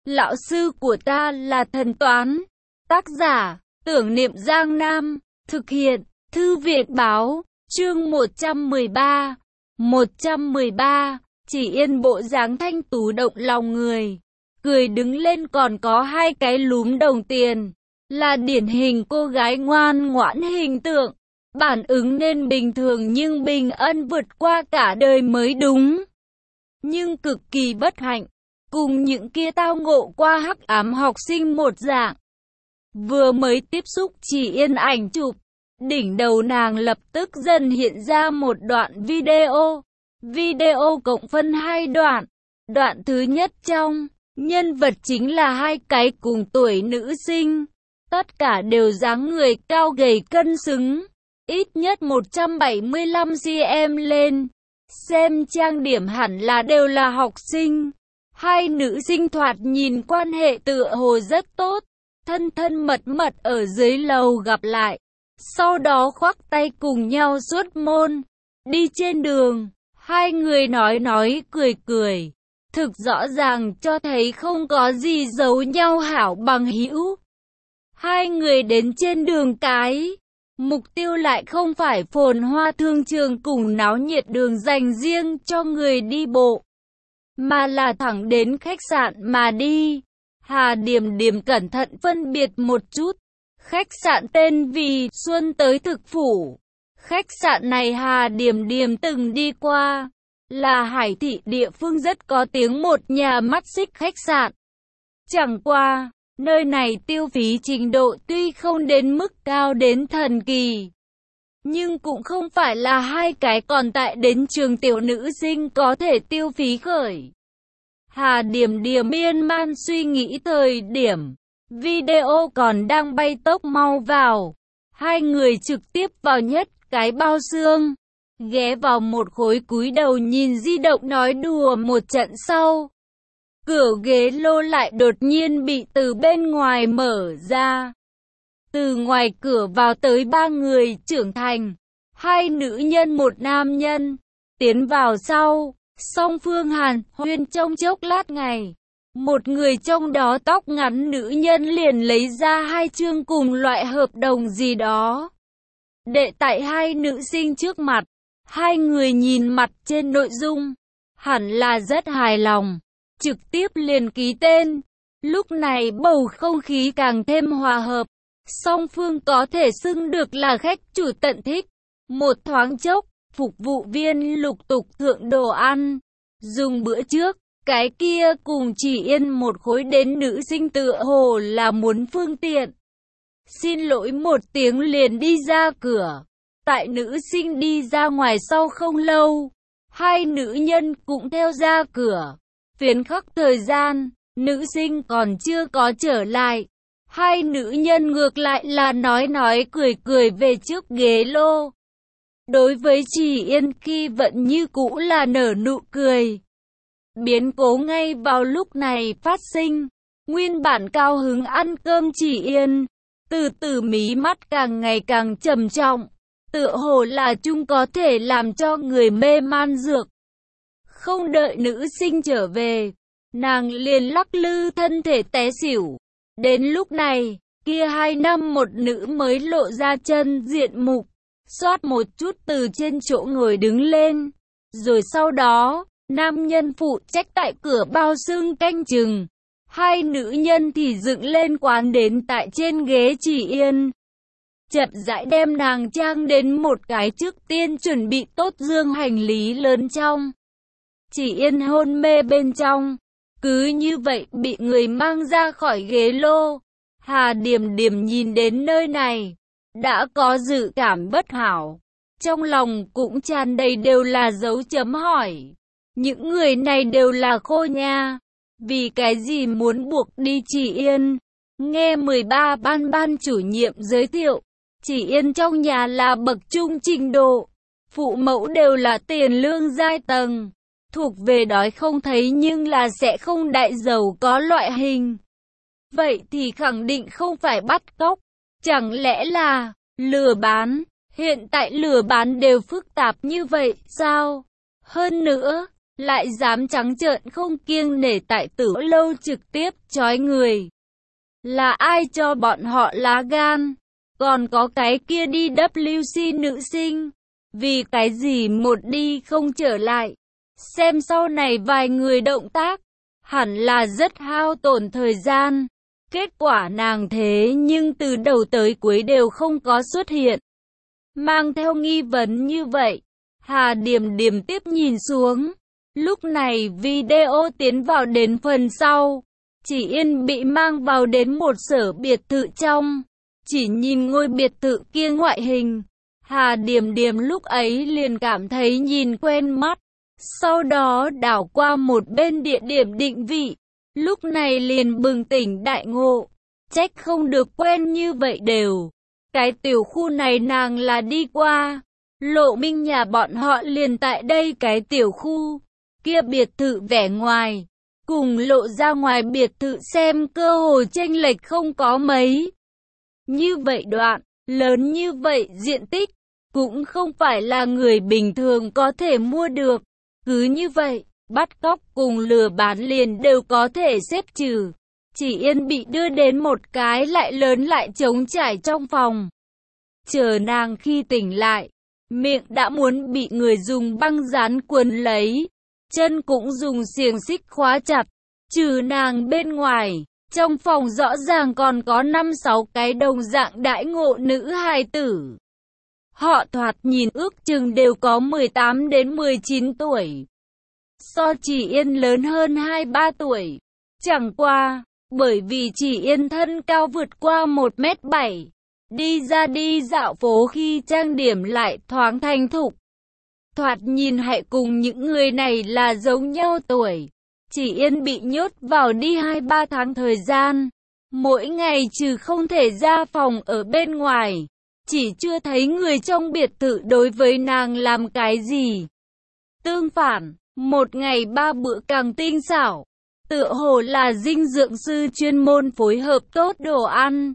Lão sư của ta là thần toán. Tác giả, Tưởng Niệm Giang Nam. Thực hiện, Thư viện báo. Chương 113. 113. Chỉ Yên bộ dáng thanh tú động lòng người. Cười đứng lên còn có hai cái lúm đồng tiền. Là điển hình cô gái ngoan ngoãn hình tượng. Bản ứng nên bình thường nhưng bình ân vượt qua cả đời mới đúng. Nhưng cực kỳ bất hạnh. Cùng những kia tao ngộ qua hắc ám học sinh một dạng. Vừa mới tiếp xúc Chỉ Yên ảnh chụp, đỉnh đầu nàng lập tức dần hiện ra một đoạn video. Video cộng phân hai đoạn. Đoạn thứ nhất trong, nhân vật chính là hai cái cùng tuổi nữ sinh. Tất cả đều dáng người cao gầy cân xứng, ít nhất 175cm lên. Xem trang điểm hẳn là đều là học sinh. Hai nữ sinh thoạt nhìn quan hệ tựa hồ rất tốt, thân thân mật mật ở dưới lầu gặp lại. Sau đó khoác tay cùng nhau xuất môn. Đi trên đường, hai người nói cười cười. Thực rõ ràng cho thấy không có gì giấu nhau hảo bằng hữu. Hai người đến trên đường cái. Mục tiêu lại không phải phồn hoa thương trường cùng náo nhiệt đường dành riêng cho người đi bộ, mà là thẳng đến khách sạn mà đi. Hà Điềm Điềm cẩn thận phân biệt một chút. Khách sạn tên vì Xuân Tới Thực Phủ. Khách sạn này Hà Điềm Điềm từng đi qua. Là Hải thị địa phương rất có tiếng một nhà mắt xích khách sạn. Chẳng qua, nơi này tiêu phí trình độ tuy không đến mức cao đến thần kỳ, nhưng cũng không phải là hai cái còn tại đến trường tiểu nữ sinh có thể tiêu phí khởi. Hà Điềm Điềm miên man suy nghĩ thời điểm video còn đang bay tốc mau vào. Hai người trực tiếp vào nhất cái bao xương, ghé vào một khối cúi đầu nhìn di động nói đùa một trận sau. Cửa ghế lô lại đột nhiên bị từ bên ngoài mở ra. Từ ngoài cửa vào tới ba người trưởng thành, hai nữ nhân một nam nhân. Tiến vào sau, song phương hàn huyên trong chốc lát ngày. Một người trong đó tóc ngắn nữ nhân liền lấy ra hai chương cùng loại hợp đồng gì đó, để tại hai nữ sinh trước mặt. Hai người nhìn mặt trên nội dung, hẳn là rất hài lòng, trực tiếp liền ký tên. Lúc này bầu không khí càng thêm hòa hợp, song phương có thể xưng được là khách chủ tận thích. Một thoáng chốc, phục vụ viên lục tục thượng đồ ăn. Dùng bữa trước, cái kia cùng Chỉ Yên một khối đến nữ sinh tựa hồ là muốn phương tiện. Xin lỗi một tiếng liền đi ra cửa. Tại nữ sinh đi ra ngoài sau không lâu, hai nữ nhân cũng theo ra cửa. Phiến khắc thời gian, nữ sinh còn chưa có trở lại. Hai nữ nhân ngược lại là nói cười về trước ghế lô. Đối với Chỉ Yên khi vẫn như cũ là nở nụ cười. Biến cố ngay vào lúc này phát sinh. Nguyên bản cao hứng ăn cơm Chỉ Yên, từ từ mí mắt càng ngày càng trầm trọng. Tựa hồ là chung có thể làm cho người mê man dược. Không đợi nữ sinh trở về, nàng liền lắc lư thân thể té xỉu. Đến lúc này, kia 2 nam một nữ mới lộ ra chân diện mục, xoát một chút từ trên chỗ ngồi đứng lên. Rồi sau đó, nam nhân phụ trách tại cửa bao xương canh chừng. Hai nữ nhân thì dựng lên quán đến tại trên ghế Chỉ Yên. Chậm rãi đem nàng trang đến một cái trước tiên chuẩn bị tốt dương hành lý lớn trong. Chỉ Yên hôn mê bên trong, cứ như vậy bị người mang ra khỏi ghế lô. Hà Điềm Điềm nhìn đến nơi này, đã có dự cảm bất hảo. Trong lòng cũng tràn đầy đều là dấu chấm hỏi. Những người này đều là khô nha. Vì cái gì muốn buộc đi Chỉ Yên? Nghe 13 ban chủ nhiệm giới thiệu, Chỉ Yên trong nhà là bậc trung trình độ, phụ mẫu đều là tiền lương giai tầng, thuộc về đói không thấy nhưng là sẽ không đại giàu có loại hình. Vậy thì khẳng định không phải bắt cóc, chẳng lẽ là lừa bán? Hiện tại lừa bán đều phức tạp như vậy sao? Hơn nữa, lại dám trắng trợn không kiêng nể tại Tử Lâu trực tiếp trói người. Là ai cho bọn họ lá gan? Còn có cái kia đi WC nữ sinh. Vì cái gì một đi không trở lại? Xem sau này vài người động tác, hẳn là rất hao tổn thời gian. Kết quả nàng thế nhưng từ đầu tới cuối đều không có xuất hiện. Mang theo nghi vấn như vậy, Hà Điềm Điềm tiếp nhìn xuống. Lúc này video tiến vào đến phần sau. Chỉ Yên bị mang vào đến một sở biệt thự trong. Chỉ nhìn ngôi biệt thự kia ngoại hình, Hà Điềm Điềm lúc ấy liền cảm thấy nhìn quen mắt. Sau đó đảo qua một bên địa điểm định vị. Lúc này liền bừng tỉnh đại ngộ. Trách không được quen như vậy đều. Cái tiểu khu này nàng là đi qua. Lộ Minh nhà bọn họ liền tại đây cái tiểu khu. Kia biệt thự vẻ ngoài, cùng lộ ra ngoài biệt thự xem cơ hồ chênh lệch không có mấy. Như vậy đoạn, lớn như vậy diện tích, cũng không phải là người bình thường có thể mua được. Cứ như vậy, bắt cóc cùng lừa bán liền đều có thể xếp trừ. Chỉ Yên bị đưa đến một cái lại lớn lại trống trải trong phòng. Chờ nàng khi tỉnh lại, miệng đã muốn bị người dùng băng dán cuốn lấy. Chân cũng dùng xiềng xích khóa chặt. Trừ nàng bên ngoài, trong phòng rõ ràng còn có 5-6 cái đồng dạng đãi ngộ nữ hài tử. Họ thoạt nhìn ước chừng đều có 18 đến 19 tuổi. So Chỉ Yên lớn hơn 2-3 tuổi. Chẳng qua, bởi vì Chỉ Yên thân cao vượt qua 1m7. Đi ra đi dạo phố khi trang điểm lại thoáng thanh thục. Thoạt nhìn hãy cùng những người này là giống nhau tuổi. Chỉ Yên bị nhốt vào đi 2-3 tháng thời gian. Mỗi ngày trừ không thể ra phòng ở bên ngoài. Chỉ chưa thấy người trong biệt thự đối với nàng làm cái gì. Tương phản, một ngày 3 bữa càng tinh xảo. Tựa hồ là dinh dưỡng sư chuyên môn phối hợp tốt đồ ăn.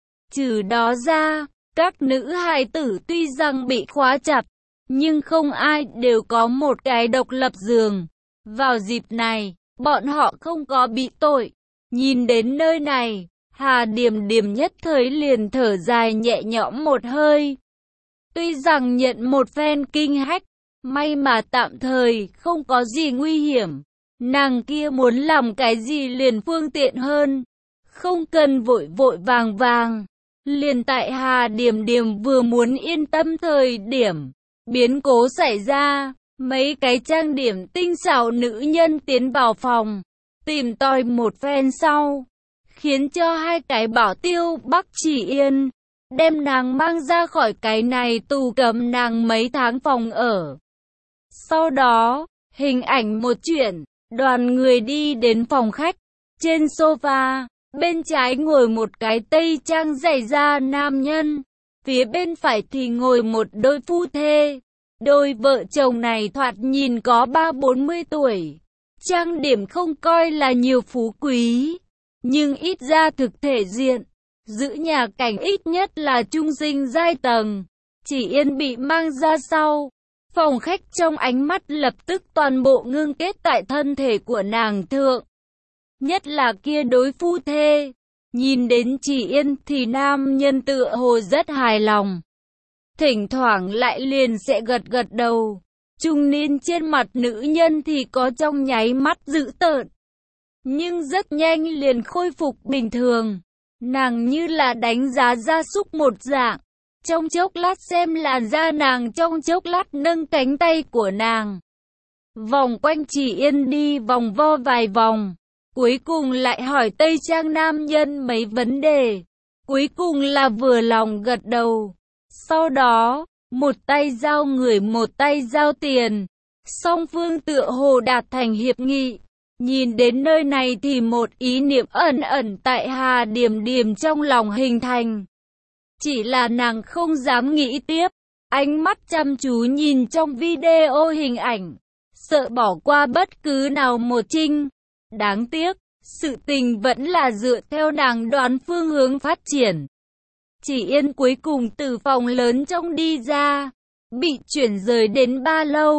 Trừ đó ra, các nữ hài tử tuy rằng bị khóa chặt, nhưng không ai đều có một cái độc lập giường. Vào dịp này, bọn họ không có bị tội. Nhìn đến nơi này, Hà Điềm Điềm nhất thời liền thở dài nhẹ nhõm một hơi. Tuy rằng nhận một phen kinh hách, may mà tạm thời không có gì nguy hiểm. Nàng kia muốn làm cái gì liền phương tiện hơn. Không cần vội vội vàng vàng. Liền tại Hà Điềm Điềm vừa muốn yên tâm thời điểm. Biến cố xảy ra, mấy cái trang điểm tinh xảo nữ nhân tiến vào phòng, tìm tòi một phen sau, khiến cho hai cái bảo tiêu bắt Chỉ Yên, đem nàng mang ra khỏi cái này tù cấm nàng mấy tháng phòng ở. Sau đó, hình ảnh một chuyển, đoàn người đi đến phòng khách, trên sofa, bên trái ngồi một cái tây trang dày da nam nhân, phía bên phải thì ngồi một đôi phu thê. Đôi vợ chồng này thoạt nhìn có 30-40 tuổi. Trang điểm không coi là nhiều phú quý, nhưng ít ra thực thể diện, giữ nhà cảnh ít nhất là trung sinh giai tầng. Chỉ Yên bị mang ra sau. Phòng khách trong ánh mắt lập tức toàn bộ ngưng kết tại thân thể của nàng thượng. Nhất là kia đối phu thê. Nhìn đến Chỉ Yên thì nam nhân tựa hồ rất hài lòng. Thỉnh thoảng lại liền sẽ gật gật đầu. Trung niên trên mặt nữ nhân thì có trong nháy mắt dữ tợn. Nhưng rất nhanh liền khôi phục bình thường. Nàng như là đánh giá gia súc một dạng. Trong chốc lát xem làn da nàng, trong chốc lát nâng cánh tay của nàng. Vòng quanh Chỉ Yên đi vòng vo vài vòng. Cuối cùng lại hỏi Tây Trang nam nhân mấy vấn đề. Cuối cùng là vừa lòng gật đầu. Sau đó, một tay giao người một tay giao tiền. Song phương tựa hồ đạt thành hiệp nghị. Nhìn đến nơi này thì một ý niệm ẩn ẩn tại Hà Điềm Điềm trong lòng hình thành. Chỉ là nàng không dám nghĩ tiếp. Ánh mắt chăm chú nhìn trong video hình ảnh. Sợ bỏ qua bất cứ nào một trinh. Đáng tiếc, sự tình vẫn là dựa theo nàng đoán phương hướng phát triển. Chỉ Yên cuối cùng từ phòng lớn trong đi ra, bị chuyển rời đến Ba Lâu.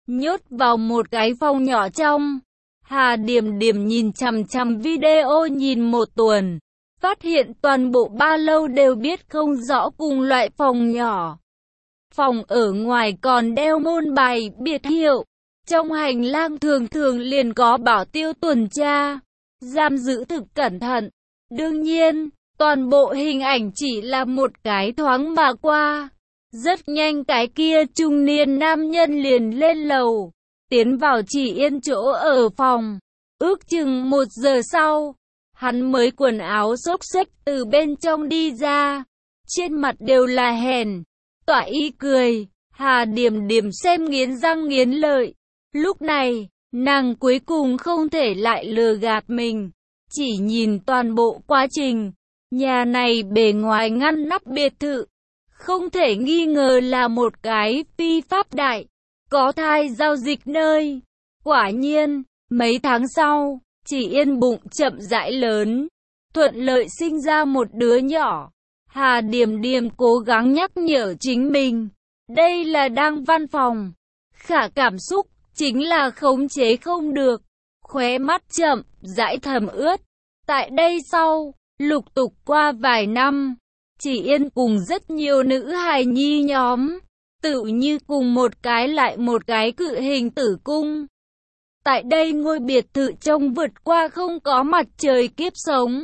nhốt vào một cái phòng nhỏ trong. Hà Điềm Điềm nhìn chằm chằm video nhìn một tuần, phát hiện toàn bộ ba lâu đều biết không rõ cùng loại phòng nhỏ. Phòng ở ngoài còn đeo môn bài biệt hiệu, trong hành lang thường thường liền có bảo tiêu tuần tra, giam giữ thực cẩn thận. Đương nhiên, toàn bộ hình ảnh chỉ là một cái thoáng mà qua. Rất nhanh cái kia trung niên nam nhân liền lên lầu, tiến vào Chỉ Yên chỗ ở phòng. Ước chừng 1 giờ sau, hắn mới quần áo xốc xếch từ bên trong đi ra, trên mặt đều là hèn, tỏa ý cười. Hà Điềm Điềm xem nghiến răng nghiến lợi. Lúc này, nàng cuối cùng không thể lại lừa gạt mình, chỉ nhìn toàn bộ quá trình. Nhà này bề ngoài ngăn nắp biệt thự, không thể nghi ngờ là một cái phi pháp đại, có thai giao dịch nơi. Quả nhiên, mấy tháng sau, Chỉ Yên bụng chậm rãi lớn, thuận lợi sinh ra một đứa nhỏ. Hà Điềm Điềm cố gắng nhắc nhở chính mình, đây là đang văn phòng. Khả cảm xúc, chính là khống chế không được, khóe mắt chậm rãi thấm ướt. Tại đây sau, lục tục qua vài năm, Chỉ Yên cùng rất nhiều nữ hài nhi nhóm, tự như cùng một cái lại một cái cự hình tử cung. Tại đây ngôi biệt thự trông vượt qua không có mặt trời kiếp sống.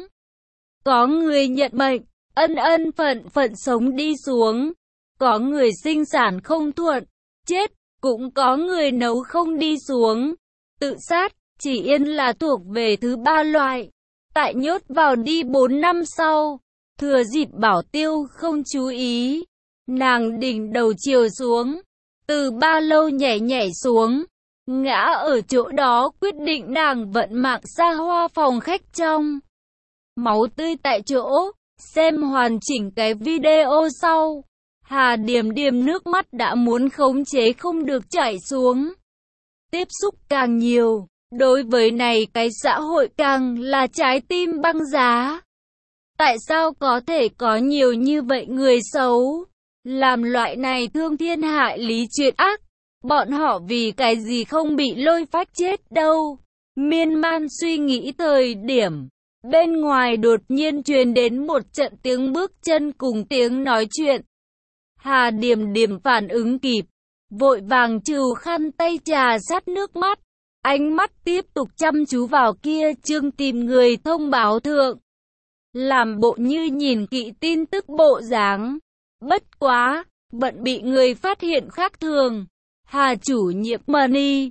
Có người nhận mệnh, ân ân phận phận sống đi xuống. Có người sinh sản không thuận, chết. Cũng có người nấu không đi xuống, tự sát. Chỉ Yên là thuộc về thứ 3 loại. Tại nhốt vào đi 4 năm sau, thừa dịp bảo tiêu không chú ý, nàng đỉnh đầu chiều xuống, từ 3 lâu nhảy nhảy xuống, ngã ở chỗ đó, quyết định nàng vận mạng xa hoa phòng khách trong. Máu tươi tại chỗ. Xem hoàn chỉnh cái video sau, Hà Điềm Điềm nước mắt đã muốn khống chế không được chảy xuống. Tiếp xúc càng nhiều, đối với này cái xã hội càng là trái tim băng giá. Tại sao có thể có nhiều như vậy người xấu, làm loại này thương thiên hại lý chuyện ác? Bọn họ vì cái gì không bị lôi phách chết đâu? Miên man suy nghĩ thời điểm, bên ngoài đột nhiên truyền đến một trận tiếng bước chân cùng tiếng nói chuyện. Hà Điềm Điềm phản ứng kịp, vội vàng trừ khăn tay trà sát nước mắt, ánh mắt tiếp tục chăm chú vào kia chương tìm người thông báo thượng, làm bộ như nhìn kỹ tin tức bộ dáng. Bất quá, bận bị người phát hiện khác thường. Hà chủ nhiệm Money,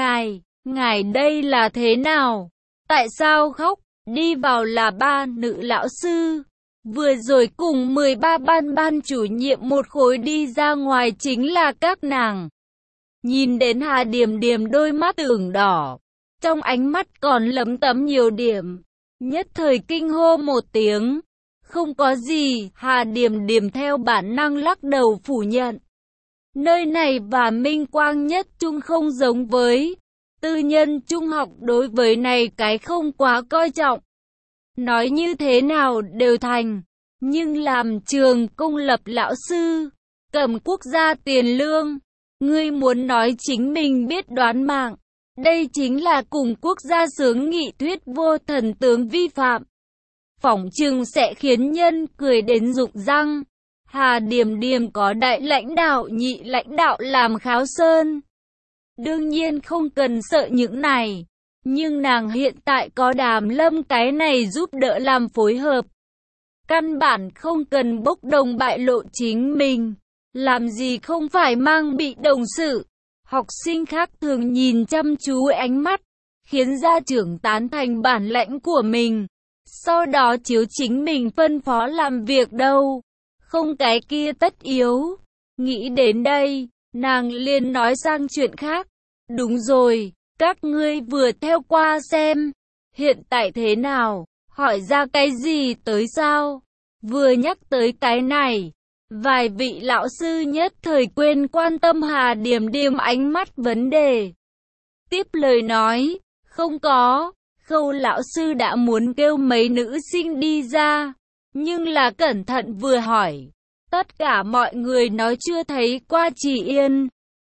ngài đây là thế nào? Tại sao khóc? Đi vào là 3 nữ lão sư. Vừa rồi cùng 13 ban chủ nhiệm một khối đi ra ngoài chính là các nàng. Nhìn đến Hà Điềm Điềm đôi mắt ửng đỏ, trong ánh mắt còn lấm tấm nhiều điểm, nhất thời kinh hô một tiếng. Không có gì. Hà Điềm Điềm theo bản năng lắc đầu phủ nhận. Nơi này và Minh Quang Nhất Trung không giống với tư nhân trung học, đối với này cái không quá coi trọng. Nói như thế nào đều thành, nhưng làm trường công lập lão sư, cầm quốc gia tiền lương, ngươi muốn nói chính mình biết đoán mạng, đây chính là cùng quốc gia xướng nghị thuyết vô thần tướng vi phạm. Phỏng chừng sẽ khiến nhân cười đến rụng răng. Hà Điềm Điềm có đại lãnh đạo nhị lãnh đạo làm kháo sơn, đương nhiên không cần sợ những này. Nhưng nàng hiện tại có Đàm Lâm cái này giúp đỡ làm phối hợp, căn bản không cần bốc đồng bại lộ chính mình, làm gì không phải mang bị đồng sự. Học sinh khác thường nhìn chăm chú ánh mắt, khiến gia trưởng tán thành bản lãnh của mình, sau đó chiếu chính mình phân phó làm việc đâu, không cái kia tất yếu. Nghĩ đến đây, nàng liền nói sang chuyện khác. Đúng rồi, các ngươi vừa theo qua xem, hiện tại thế nào, hỏi ra cái gì tới sao? Vừa nhắc tới cái này, vài vị lão sư nhất thời quên quan tâm Hà Điềm Điềm ánh mắt vấn đề. Tiếp lời nói, không có, Khâu lão sư đã muốn kêu mấy nữ sinh đi ra, nhưng là cẩn thận vừa hỏi. Tất cả mọi người nói chưa thấy qua Chỉ Yên.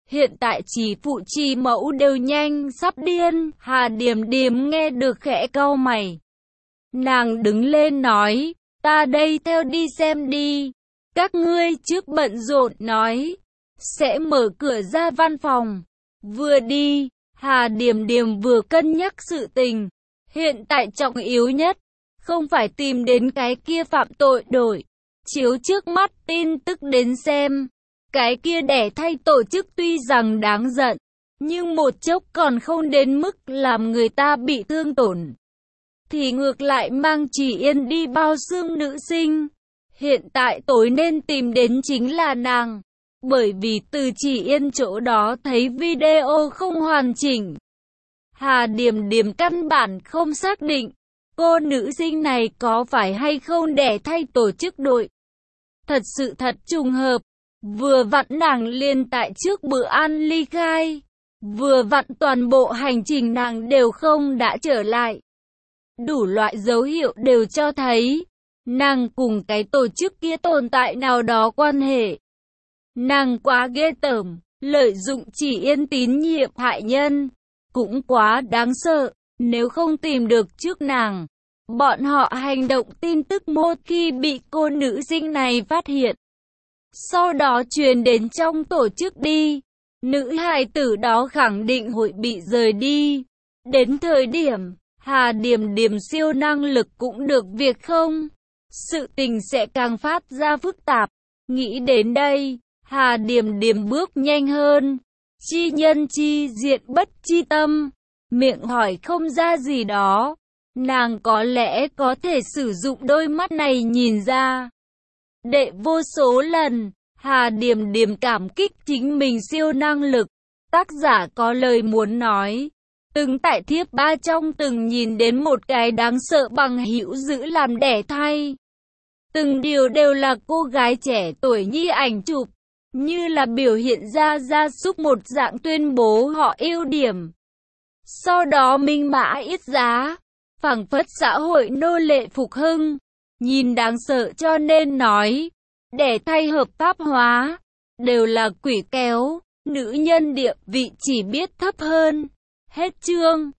Hiện tại chỉ phụ trì mẫu đều nhanh sắp điên. Hà Điềm Điềm nghe được khẽ cau mày. Nàng đứng lên nói, ta đây theo đi xem đi. Các ngươi trước bận rộn nói, sẽ mở cửa ra văn phòng. Vừa đi, Hà Điềm Điềm vừa cân nhắc sự tình. Hiện tại trọng yếu nhất, không phải tìm đến cái kia phạm tội đổi chiếu trước mắt tin tức đến xem. Cái kia đẻ thay tổ chức tuy rằng đáng giận, nhưng một chốc còn không đến mức làm người ta bị thương tổn. Thì ngược lại mang Chỉ Yên đi bao xương nữ sinh. Hiện tại tối nên tìm đến chính là nàng. Bởi vì từ Chỉ Yên chỗ đó thấy video không hoàn chỉnh. Hà Điềm Điềm căn bản không xác định cô nữ sinh này có phải hay không đẻ thay tổ chức đội. Thật sự thật trùng hợp. Vừa vặn nàng liền tại trước bữa ăn ly khai. Vừa vặn toàn bộ hành trình nàng đều không đã trở lại. Đủ loại dấu hiệu đều cho thấy nàng cùng cái tổ chức kia tồn tại nào đó quan hệ. Nàng quá ghê tởm, lợi dụng Chỉ Yên tín nhiệm hại nhân. Cũng quá đáng sợ, nếu không tìm được trước nàng. Bọn họ hành động tin tức một khi bị cô nữ sinh này phát hiện. Sau đó truyền đến trong tổ chức đi. Nữ hài tử đó khẳng định hội bị rời đi. Đến thời điểm, Hà Điềm Điềm siêu năng lực cũng được việc không? Sự tình sẽ càng phát ra phức tạp. Nghĩ đến đây, Hà Điềm Điềm bước nhanh hơn. Chi nhân chi diện bất chi tâm. Miệng hỏi không ra gì đó. Nàng có lẽ có thể sử dụng đôi mắt này nhìn ra. Đệ vô số lần, Hà Điềm Điềm cảm kích chính mình siêu năng lực. Tác giả có lời muốn nói. Từng tại thiếp ba trong từng nhìn đến một cái đáng sợ bằng hữu giữ làm đẻ thay. Từng điều đều là cô gái trẻ tuổi nhi ảnh chụp. Như là biểu hiện ra gia súc một dạng tuyên bố họ ưu điểm. Sau đó minh mã ít giá. Phảng phất xã hội nô lệ phục hưng. Nhìn đáng sợ cho nên nói. Đẻ thay hợp pháp hóa. Đều là quỷ kéo. Nữ nhân địa vị chỉ biết thấp hơn. Hết chương.